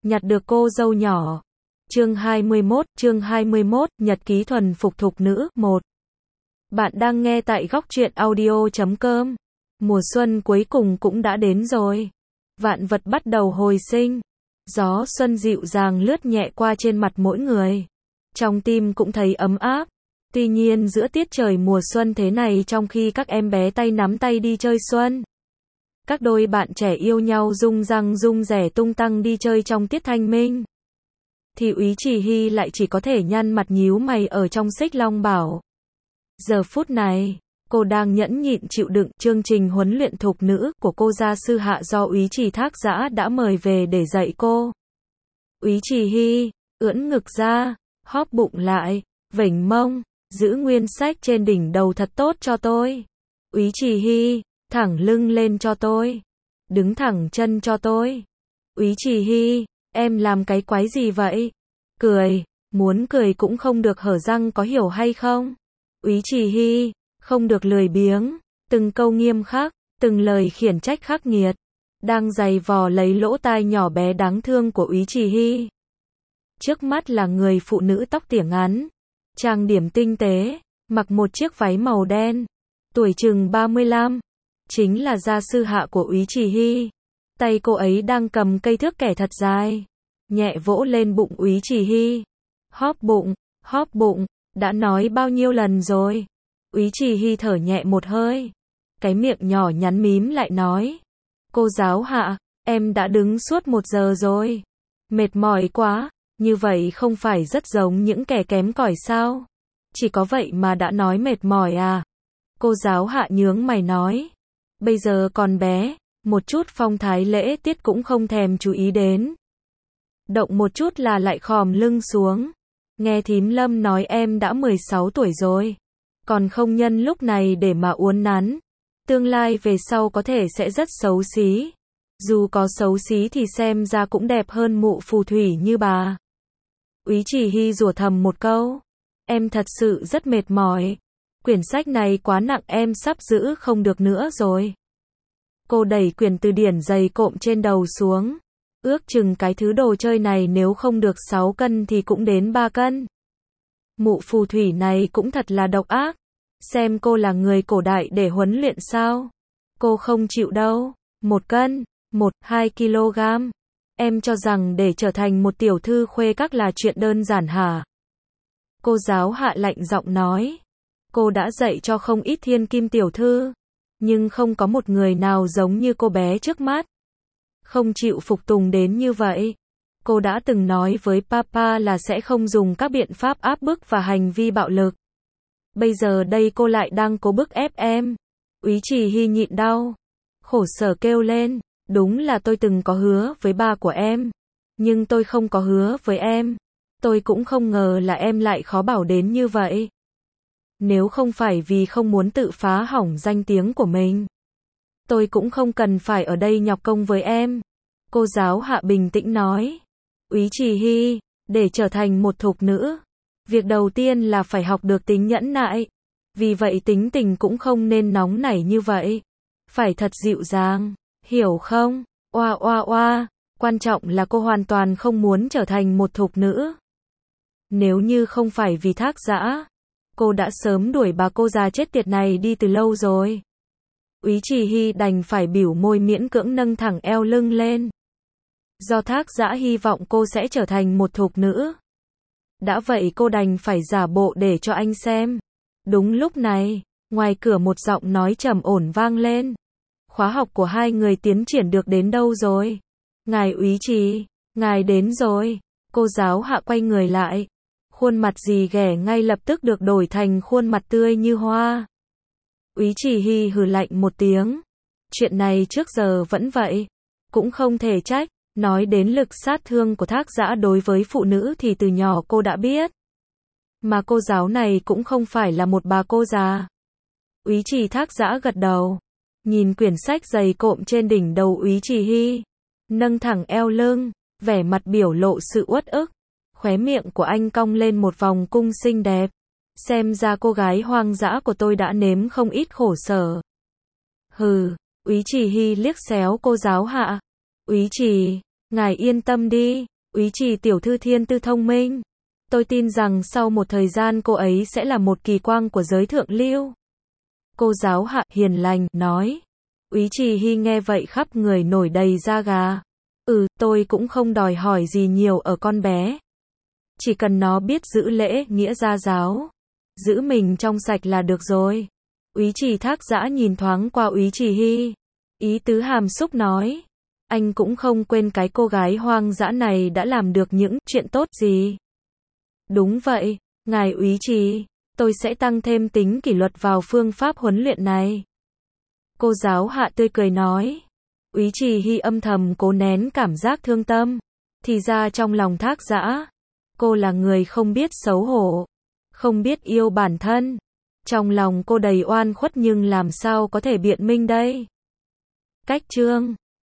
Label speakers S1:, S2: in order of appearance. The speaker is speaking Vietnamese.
S1: nhặt được cô dâu nhỏ. Chương 21, Nhật ký thuần phục thục nữ, 1. Bạn đang nghe tại góc truyện audio.com. Mùa xuân cuối cùng cũng đã đến rồi. Vạn vật bắt đầu hồi sinh. Gió xuân dịu dàng lướt nhẹ qua trên mặt mỗi người. Trong tim cũng thấy ấm áp. Tuy nhiên giữa tiết trời mùa xuân thế này, trong khi các em bé tay nắm tay đi chơi xuân, các đôi bạn trẻ yêu nhau rung răng rung rẻ tung tăng đi chơi trong tiết thanh minh, thì Úy Trì Hy lại chỉ có thể nhăn mặt nhíu mày ở trong Xích Long Bảo. Giờ phút này, cô đang nhẫn nhịn chịu đựng chương trình huấn luyện thục nữ của cô gia sư Hạ do Úy Trì Thác Dã đã mời về để dạy cô. Úy Trì Hy, ưỡn ngực ra, hóp bụng lại, vểnh mông, giữ nguyên sách trên đỉnh đầu thật tốt cho tôi. Úy Trì Hy, thẳng lưng lên cho tôi. Đứng thẳng chân cho tôi. Úy Trì Hy, em làm cái quái gì vậy? Cười, muốn cười cũng không được hở răng, có hiểu hay không? Úy Trì Hy, không được lười biếng, từng câu nghiêm khắc, từng lời khiển trách khắc nghiệt, đang giày vò lấy lỗ tai nhỏ bé đáng thương của Úy Trì Hy. Trước mắt là người phụ nữ tóc tỉa ngắn, trang điểm tinh tế, mặc một chiếc váy màu đen, tuổi chừng 35, chính là gia sư Hạ của Úy Trì Hy. Tay cô ấy đang cầm cây thước kẻ thật dài, nhẹ vỗ lên bụng Úy Trì Hy. Hóp bụng, đã nói bao nhiêu lần rồi. Úy Trì Hy thở nhẹ một hơi, cái miệng nhỏ nhắn mím lại nói: Cô giáo Hạ, em đã đứng suốt 1 giờ rồi. Mệt mỏi quá, như vậy không phải rất giống những kẻ kém cỏi sao? Chỉ có vậy mà đã nói mệt mỏi à? Cô giáo Hạ nhướng mày nói: Bây giờ còn bé, một chút phong thái lễ tiết cũng không thèm chú ý đến. Động một chút là lại khom lưng xuống. Nghe thím Lâm nói em đã 16 tuổi rồi, còn không nhân lúc này để mà uốn nắn. Tương lai về sau có thể sẽ rất xấu xí. Dù có xấu xí thì xem ra cũng đẹp hơn mụ phù thủy như bà. Úy Trì Hy rủa thầm một câu: Em thật sự rất mệt mỏi. Quyển sách này quá nặng, em sắp giữ không được nữa rồi. Cô đẩy quyển từ điển dày cộm trên đầu xuống. Ước chừng cái thứ đồ chơi này nếu không được 6 cân thì cũng đến 3 cân. Mụ phù thủy này cũng thật là độc ác. Xem cô là người cổ đại để huấn luyện sao? Cô không chịu đâu. 1 cân, 1-2 kg. Em cho rằng để trở thành một tiểu thư khuê các là chuyện đơn giản hả? Cô giáo Hạ lạnh giọng nói. Cô đã dạy cho không ít thiên kim tiểu thư, nhưng không có một người nào giống như cô bé trước mắt. Không chịu phục tùng đến như vậy. Cô đã từng nói với Papa là sẽ không dùng các biện pháp áp bức và hành vi bạo lực. Bây giờ đây cô lại đang cố bức ép em. Úy Trì Hy nhịn đau, khổ sở kêu lên: Đúng là tôi từng có hứa với ba của em, nhưng tôi không có hứa với em. Tôi cũng không ngờ là em lại khó bảo đến như vậy. Nếu không phải vì không muốn tự phá hỏng danh tiếng của mình, tôi cũng không cần phải ở đây nhọc công với em. Cô giáo Hạ bình tĩnh nói. Úy Trì Hy, để trở thành một thục nữ, việc đầu tiên là phải học được tính nhẫn nại. Vì vậy tính tình cũng không nên nóng nảy như vậy. Phải thật dịu dàng, hiểu không? Oa. Quan trọng là cô hoàn toàn không muốn trở thành một thục nữ. Nếu như không phải vì Thác Dã, cô đã sớm đuổi bà cô già chết tiệt này đi từ lâu rồi. Úy Trì Hy đành phải bỉu môi miễn cưỡng nâng thẳng eo lưng lên. Do Thác Dã hy vọng cô sẽ trở thành một thục nữ. Đã vậy cô đành phải giả bộ để cho anh xem. Đúng lúc này, ngoài cửa một giọng nói trầm ổn vang lên. Khóa học của hai người tiến triển được đến đâu rồi? Ngài Úy Trì, ngài đến rồi. Cô giáo Hạ quay người lại. Khuôn mặt gì ghẻ ngay lập tức được đổi thành khuôn mặt tươi như hoa. Úy Trì Hy hừ lạnh một tiếng. Chuyện này trước giờ vẫn vậy. Cũng không thể trách. Nói đến lực sát thương của Thác Dã đối với phụ nữ thì từ nhỏ cô đã biết. Mà cô giáo này cũng không phải là một bà cô già. Úy Trì Thác Dã gật đầu. Nhìn quyển sách dày cộm trên đỉnh đầu Úy Trì Hy. Nâng thẳng eo lưng, vẻ mặt biểu lộ sự uất ức. Khóe miệng của anh cong lên một vòng cung xinh đẹp. Xem ra cô gái hoang dã của tôi đã nếm không ít khổ sở. Hừ, Úy Trì Hy liếc xéo cô giáo Hạ. Úy Trì, ngài yên tâm đi, Úy Trì tiểu thư thiên tư thông minh. Tôi tin rằng sau một thời gian cô ấy sẽ là một kỳ quang của giới thượng lưu. Cô giáo Hạ hiền lành, nói. Úy Trì Hy nghe vậy khắp người nổi đầy da gà. Tôi cũng không đòi hỏi gì nhiều ở con bé. Chỉ cần nó biết giữ lễ, nghĩa gia giáo. Giữ mình trong sạch là được rồi. Úy Trì Thác Dã nhìn thoáng qua Úy Trì Hy. Ý tứ hàm xúc nói. Anh cũng không quên cái cô gái hoang dã này đã làm được những chuyện tốt gì. Đúng vậy, ngài Úy Trì. Tôi sẽ tăng thêm tính kỷ luật vào phương pháp huấn luyện này. Cô giáo Hạ tươi cười nói. Úy Trì Hy âm thầm cố nén cảm giác thương tâm. Thì ra trong lòng Thác Dã, cô là người không biết xấu hổ, không biết yêu bản thân. Trong lòng cô đầy oan khuất nhưng làm sao có thể biện minh đây? Cách chương